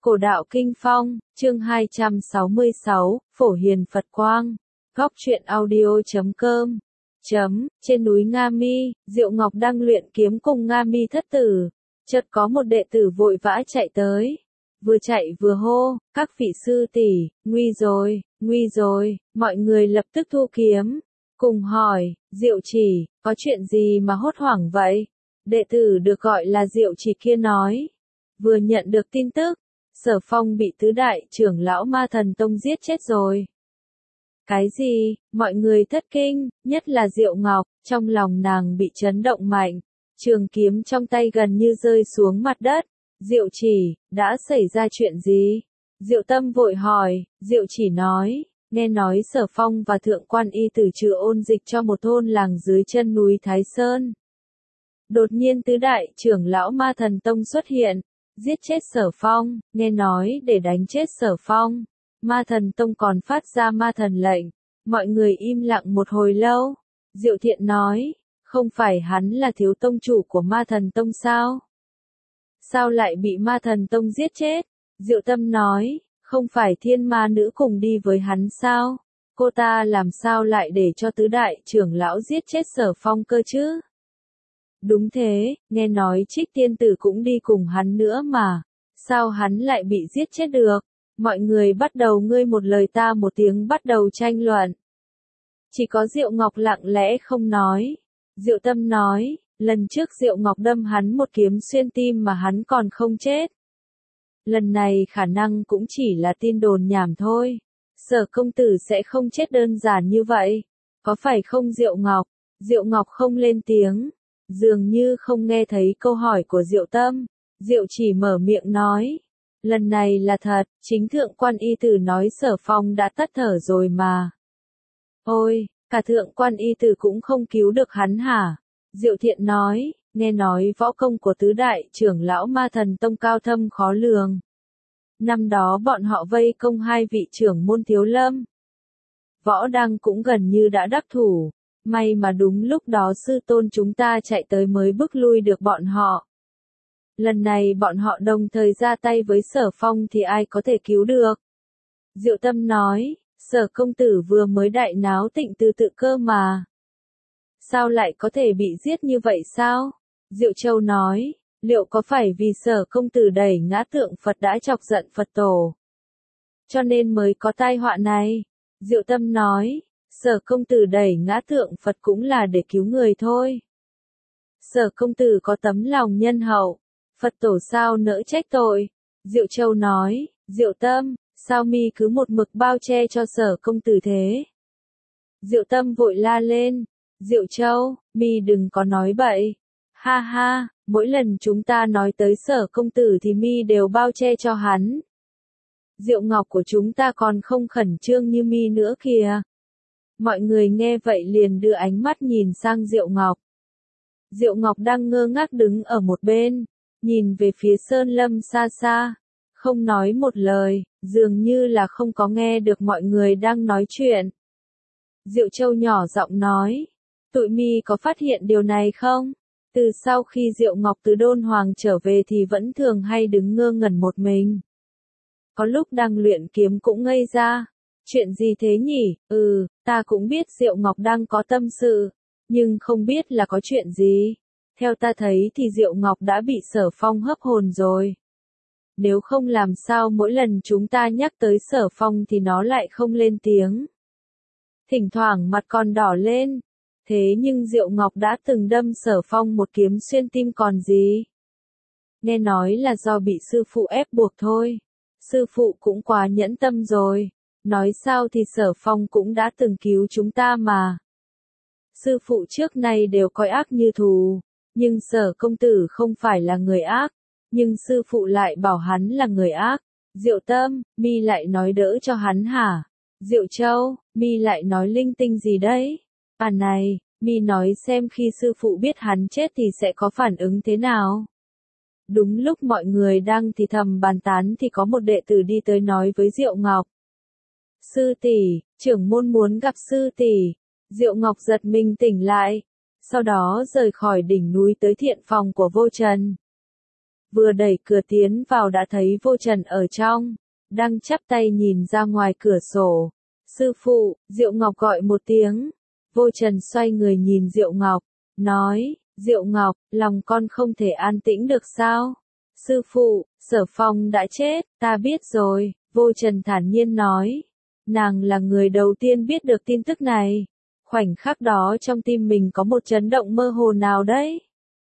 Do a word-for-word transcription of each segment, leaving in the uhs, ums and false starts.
Cổ đạo Kinh Phong, chương hai trăm sáu mươi sáu, Phổ Hiền Phật Quang. Góc truyện audio chấm com. Chấm, trên núi Nga Mi, Diệu Ngọc đang luyện kiếm cùng Nga Mi thất tử. Chợt có một đệ tử vội vã chạy tới. Vừa chạy vừa hô, các vị sư tỷ, nguy rồi, nguy rồi, mọi người lập tức thu kiếm. Cùng hỏi, Diệu Chỉ, có chuyện gì mà hốt hoảng vậy? Đệ tử được gọi là Diệu Chỉ kia nói. Vừa nhận được tin tức, Sở Phong bị tứ đại trưởng lão Ma Thần Tông giết chết rồi. Cái gì? Mọi người thất kinh, nhất là Diệu Ngọc, trong lòng nàng bị chấn động mạnh. Trường kiếm trong tay gần như rơi xuống mặt đất. Diệu Chỉ, đã xảy ra chuyện gì? Diệu Tâm vội hỏi, Diệu Chỉ nói, nghe nói Sở Phong và Thượng Quan Y Tử trừ ôn dịch cho một thôn làng dưới chân núi Thái Sơn. Đột nhiên tứ đại trưởng lão Ma Thần Tông xuất hiện. Giết chết Sở Phong, nghe nói để đánh chết Sở Phong. Ma Thần Tông còn phát ra ma thần lệnh. Mọi người im lặng một hồi lâu. Diệu Thiện nói, không phải hắn là thiếu tông chủ của Ma Thần Tông sao? Sao lại bị Ma Thần Tông giết chết? Diệu Tâm nói, không phải thiên ma nữ cùng đi với hắn sao? Cô ta làm sao lại để cho tứ đại trưởng lão giết chết Sở Phong cơ chứ? Đúng thế, nghe nói Trích Tiên Tử cũng đi cùng hắn nữa mà. Sao hắn lại bị giết chết được? Mọi người bắt đầu ngươi một lời ta một tiếng bắt đầu tranh luận. Chỉ có Diệu Ngọc lặng lẽ không nói. Diệu Tâm nói, lần trước Diệu Ngọc đâm hắn một kiếm xuyên tim mà hắn còn không chết. Lần này khả năng cũng chỉ là tin đồn nhảm thôi. Sở công tử sẽ không chết đơn giản như vậy. Có phải không Diệu Ngọc? Diệu Ngọc không lên tiếng. Dường như không nghe thấy câu hỏi của Diệu Tâm. Diệu Chỉ mở miệng nói. Lần này là thật, chính Thượng Quan Y Tử nói Sở Phong đã tắt thở rồi mà. Ôi, cả Thượng Quan Y Tử cũng không cứu được hắn hả? Diệu Thiện nói, nghe nói võ công của tứ đại trưởng lão Ma Thần Tông cao thâm khó lường. Năm đó bọn họ vây công hai vị trưởng môn Thiếu Lâm. Võ Đăng cũng gần như đã đắc thủ. May mà đúng lúc đó sư tôn chúng ta chạy tới mới bức lui được bọn họ. Lần này bọn họ đồng thời ra tay với Sở Phong thì ai có thể cứu được? Diệu Tâm nói, Sở công tử vừa mới đại náo Tịnh Từ tự cơ mà. Sao lại có thể bị giết như vậy sao? Diệu Châu nói, liệu có phải vì Sở công tử đẩy ngã tượng Phật đã chọc giận Phật tổ? Cho nên mới có tai họa này. Diệu Tâm nói, Sở công tử đẩy ngã tượng Phật cũng là để cứu người thôi. Sở công tử có tấm lòng nhân hậu, Phật tổ sao nỡ trách tội. Diệu Châu nói, Diệu Tâm, sao mi cứ một mực bao che cho Sở công tử thế? Diệu Tâm vội la lên, Diệu Châu, mi đừng có nói bậy. Ha ha, mỗi lần chúng ta nói tới Sở công tử thì mi đều bao che cho hắn. Diệu Ngọc của chúng ta còn không khẩn trương như mi nữa kìa. Mọi người nghe vậy liền đưa ánh mắt nhìn sang Diệu Ngọc. Diệu Ngọc đang ngơ ngác đứng ở một bên, nhìn về phía Sơn Lâm xa xa, không nói một lời, dường như là không có nghe được mọi người đang nói chuyện. Diệu Châu nhỏ giọng nói, tụi mi có phát hiện điều này không? Từ sau khi Diệu Ngọc từ Đôn Hoàng trở về thì vẫn thường hay đứng ngơ ngẩn một mình. Có lúc đang luyện kiếm cũng ngây ra. Chuyện gì thế nhỉ? Ừ, ta cũng biết Diệu Ngọc đang có tâm sự, nhưng không biết là có chuyện gì. Theo ta thấy thì Diệu Ngọc đã bị Sở Phong hấp hồn rồi. Nếu không làm sao mỗi lần chúng ta nhắc tới Sở Phong thì nó lại không lên tiếng. Thỉnh thoảng mặt còn đỏ lên. Thế nhưng Diệu Ngọc đã từng đâm Sở Phong một kiếm xuyên tim còn gì. Nghe nói là do bị sư phụ ép buộc thôi. Sư phụ cũng quá nhẫn tâm rồi. Nói sao thì Sở Phong cũng đã từng cứu chúng ta mà. Sư phụ trước nay đều coi ác như thù, nhưng Sở công tử không phải là người ác, nhưng sư phụ lại bảo hắn là người ác. Diệu Tâm, mi lại nói đỡ cho hắn hả? Diệu Châu, mi lại nói linh tinh gì đấy? À này, mi nói xem khi sư phụ biết hắn chết thì sẽ có phản ứng thế nào? Đúng lúc mọi người đang thì thầm bàn tán thì có một đệ tử đi tới nói với Diệu Ngọc. Sư tỷ, trưởng môn muốn gặp sư tỷ. Diệu Ngọc giật mình tỉnh lại, sau đó rời khỏi đỉnh núi tới thiện phòng của Vô Trần. vừa đẩy cửa tiến vào đã thấy Vô Trần ở trong, đang chắp tay nhìn ra ngoài cửa sổ. Sư phụ, Diệu Ngọc gọi một tiếng. Vô Trần xoay người nhìn Diệu Ngọc, nói, Diệu Ngọc, lòng con không thể an tĩnh được sao? Sư phụ, Sở Phong đã chết, ta biết rồi, Vô Trần thản nhiên nói. Nàng là người đầu tiên biết được tin tức này. Khoảnh khắc đó trong tim mình có một chấn động mơ hồ nào đấy.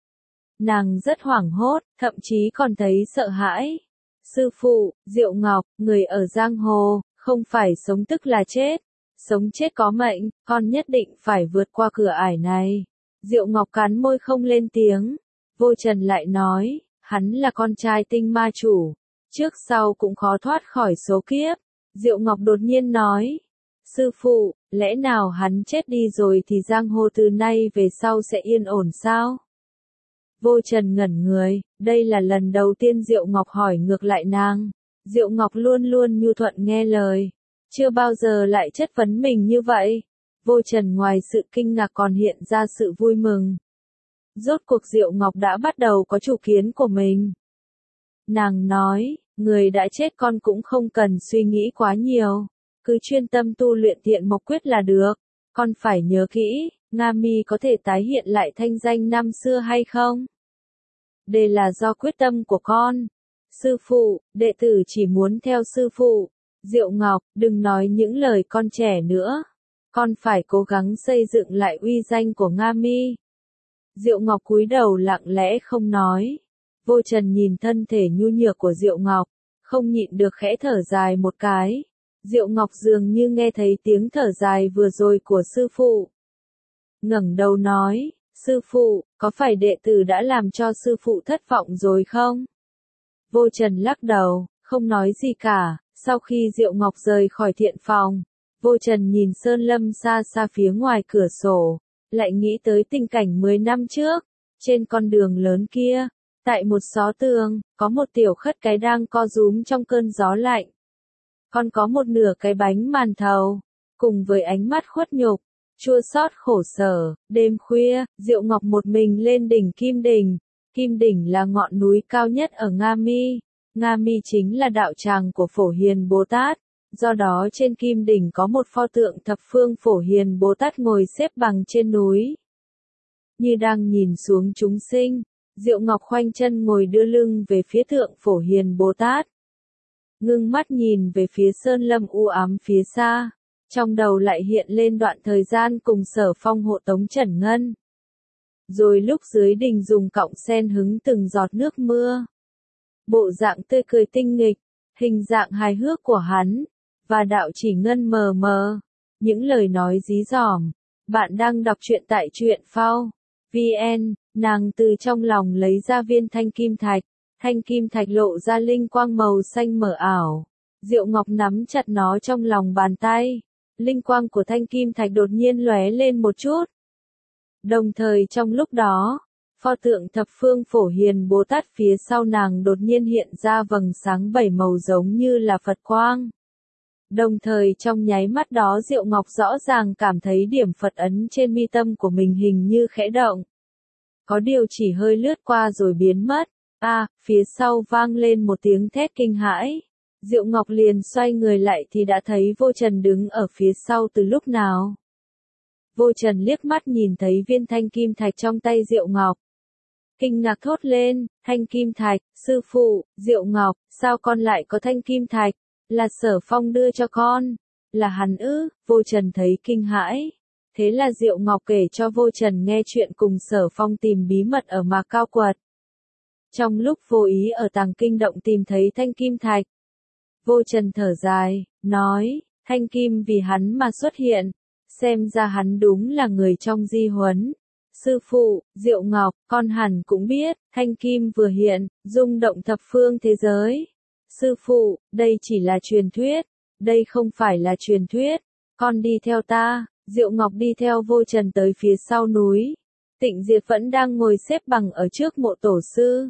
Nàng rất hoảng hốt, thậm chí còn thấy sợ hãi. Sư phụ, Diệu Ngọc, người ở giang hồ, không phải sống tức là chết. Sống chết có mệnh, con nhất định phải vượt qua cửa ải này. Diệu Ngọc cắn môi không lên tiếng. Vô Trần lại nói, hắn là con trai tinh ma chủ. Trước sau cũng khó thoát khỏi số kiếp. Diệu Ngọc đột nhiên nói, sư phụ, lẽ nào hắn chết đi rồi thì giang hồ từ nay về sau sẽ yên ổn sao? Vô Trần ngẩn người, đây là lần đầu tiên Diệu Ngọc hỏi ngược lại nàng. Diệu Ngọc luôn luôn nhu thuận nghe lời, chưa bao giờ lại chất vấn mình như vậy. Vô Trần ngoài sự kinh ngạc còn hiện ra sự vui mừng. Rốt cuộc Diệu Ngọc đã bắt đầu có chủ kiến của mình. Nàng nói, người đã chết con cũng không cần suy nghĩ quá nhiều, cứ chuyên tâm tu luyện Thiện Mộc Quyết là được. Con phải nhớ kỹ, Nga Mi có thể tái hiện lại thanh danh năm xưa hay không? Đây là do quyết tâm của con. Sư phụ, đệ tử chỉ muốn theo sư phụ. Diệu Ngọc, đừng nói những lời con trẻ nữa. Con phải cố gắng xây dựng lại uy danh của Nga Mi. Diệu Ngọc cúi đầu lặng lẽ không nói. Vô Trần nhìn thân thể nhu nhược của Diệu Ngọc, không nhịn được khẽ thở dài một cái. Diệu Ngọc dường như nghe thấy tiếng thở dài vừa rồi của sư phụ. Ngẩng đầu nói, sư phụ, có phải đệ tử đã làm cho sư phụ thất vọng rồi không? Vô Trần lắc đầu, không nói gì cả. Sau khi Diệu Ngọc rời khỏi thiện phòng, Vô Trần nhìn sơn lâm xa xa phía ngoài cửa sổ, lại nghĩ tới tình cảnh mười năm trước, trên con đường lớn kia, tại một xó tường, có một tiểu khất cái đang co rúm trong cơn gió lạnh. Còn có một nửa cái bánh màn thầu, cùng với ánh mắt khuất nhục, chua xót khổ sở. Đêm khuya, Diệu Ngọc một mình lên đỉnh Kim Đỉnh. Kim Đỉnh là ngọn núi cao nhất ở Nga Mi. Nga Mi chính là đạo tràng của Phổ Hiền Bồ Tát. Do đó trên Kim Đỉnh có một pho tượng thập phương Phổ Hiền Bồ Tát ngồi xếp bằng trên núi. Như đang nhìn xuống chúng sinh, Diệu Ngọc khoanh chân ngồi đưa lưng về phía tượng Phổ Hiền Bồ Tát. Ngưng mắt nhìn về phía sơn lâm u ám phía xa. Trong đầu lại hiện lên đoạn thời gian cùng Sở Phong hộ tống Trần Ngân. Rồi lúc dưới đình dùng cọng sen hứng từng giọt nước mưa. Bộ dạng tươi cười tinh nghịch, hình dạng hài hước của hắn, và đạo chỉ ngân mờ mờ. Những lời nói dí dỏm. Bạn đang đọc truyện tại truyện phao vn, nàng từ trong lòng lấy ra viên thanh kim thạch. Thanh kim thạch lộ ra linh quang màu xanh mờ ảo. Diệu Ngọc nắm chặt nó trong lòng bàn tay. Linh quang của thanh kim thạch đột nhiên lóe lên một chút. Đồng thời trong lúc đó, pho tượng thập phương Phổ Hiền Bồ Tát phía sau nàng đột nhiên hiện ra vầng sáng bảy màu giống như là Phật quang. Đồng thời trong nháy mắt đó Diệu Ngọc rõ ràng cảm thấy điểm Phật ấn trên mi tâm của mình hình như khẽ động. Có điều chỉ hơi lướt qua rồi biến mất. À, phía sau vang lên một tiếng thét kinh hãi. Diệu Ngọc liền xoay người lại thì đã thấy Vô Trần đứng ở phía sau từ lúc nào. Vô Trần liếc mắt nhìn thấy viên thanh kim thạch trong tay Diệu Ngọc. Kinh ngạc thốt lên, thanh kim thạch, sư phụ, Diệu Ngọc, sao con lại có thanh kim thạch? Là Sở Phong đưa cho con. Là hắn ư? Vô Trần thấy kinh hãi. Thế là Diệu Ngọc kể cho Vô Trần nghe chuyện cùng Sở Phong tìm bí mật ở Mạc Cao Quật. Trong lúc vô ý ở Tàng Kinh Động tìm thấy thanh kim thạch. Vô Trần thở dài, nói, thanh kim vì hắn mà xuất hiện. Xem ra hắn đúng là người trong di huấn. Sư phụ, Diệu Ngọc, con hẳn cũng biết, thanh kim vừa hiện, rung động thập phương thế giới. Sư phụ, đây chỉ là truyền thuyết. Đây không phải là truyền thuyết. Con đi theo ta. Diệu Ngọc đi theo Vô Trần tới phía sau núi. Tịnh Diệp vẫn đang ngồi xếp bằng ở trước mộ tổ sư.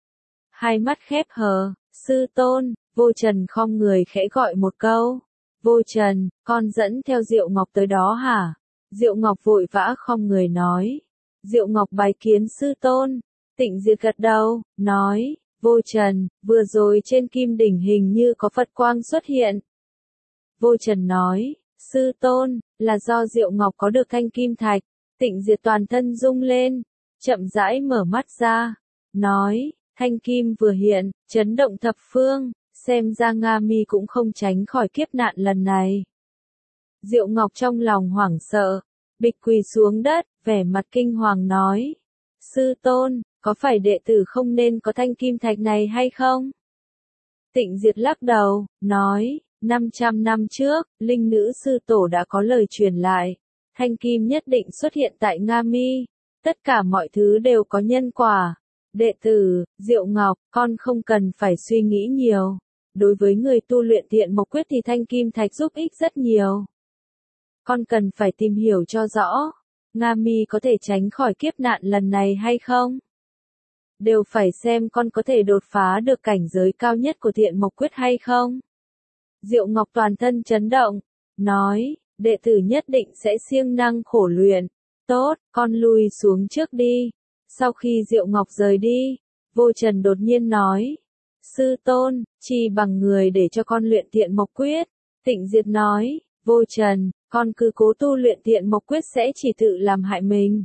Hai mắt khép hờ, sư tôn. Vô Trần khom người khẽ gọi một câu. Vô Trần, con dẫn theo Diệu Ngọc tới đó hả? Diệu Ngọc vội vã khom người nói. Diệu Ngọc bái kiến sư tôn. Tịnh Diệp gật đầu, nói, Vô Trần, vừa rồi trên kim đỉnh hình như có Phật quang xuất hiện. Vô Trần nói, sư tôn, là do Diệu Ngọc có được thanh kim thạch. Tịnh Diệt toàn thân rung lên, chậm rãi mở mắt ra, nói, thanh kim vừa hiện, chấn động thập phương, xem ra Nga Mi cũng không tránh khỏi kiếp nạn lần này. Diệu Ngọc trong lòng hoảng sợ, bịch quỳ xuống đất, vẻ mặt kinh hoàng nói, sư tôn, có phải đệ tử không nên có thanh kim thạch này hay không? Tịnh Diệt lắc đầu, nói, năm trăm năm trước, linh nữ sư tổ đã có lời truyền lại, thanh kim nhất định xuất hiện tại Nga Mi, tất cả mọi thứ đều có nhân quả. Đệ tử, Diệu Ngọc, con không cần phải suy nghĩ nhiều. Đối với người tu luyện Thiện Mộc Quyết thì thanh kim thạch giúp ích rất nhiều. Con cần phải tìm hiểu cho rõ, Nga Mi có thể tránh khỏi kiếp nạn lần này hay không? Đều phải xem con có thể đột phá được cảnh giới cao nhất của Thiện Mộc Quyết hay không? Diệu Ngọc toàn thân chấn động, nói, đệ tử nhất định sẽ siêng năng khổ luyện. Tốt, con lui xuống trước đi. Sau khi Diệu Ngọc rời đi, Vô Trần đột nhiên nói, sư tôn, chỉ bằng người để cho con luyện Thiện Mộc Quyết. Tịnh Diệt nói, Vô Trần, con cứ cố tu luyện Thiện Mộc Quyết sẽ chỉ tự làm hại mình.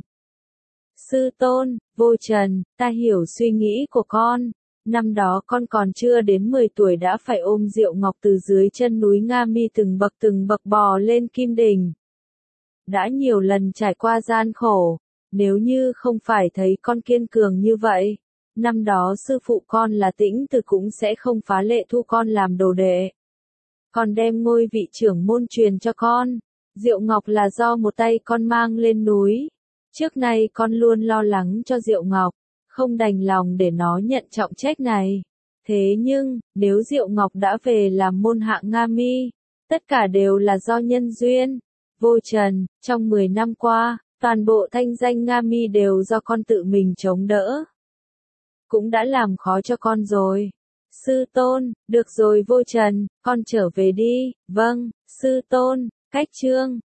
Sư tôn, Vô Trần, ta hiểu suy nghĩ của con. Năm đó con còn chưa đến mười tuổi đã phải ôm Diệu Ngọc từ dưới chân núi Nga Mi từng bậc từng bậc bò lên kim đỉnh. Đã nhiều lần trải qua gian khổ, nếu như không phải thấy con kiên cường như vậy, năm đó sư phụ con là Tĩnh Từ cũng sẽ không phá lệ thu con làm đồ đệ. Còn đem ngôi vị trưởng môn truyền cho con. Diệu Ngọc là do một tay con mang lên núi. Trước nay con luôn lo lắng cho Diệu Ngọc, không đành lòng để nó nhận trọng trách này. Thế nhưng, nếu Diệu Ngọc đã về làm môn hạ Nga Mi, tất cả đều là do nhân duyên. Vô Trần, trong mười năm qua, toàn bộ thanh danh Nga Mi đều do con tự mình chống đỡ. Cũng đã làm khó cho con rồi. Sư tôn, được rồi Vô Trần, con trở về đi. Vâng, sư tôn. Cách chương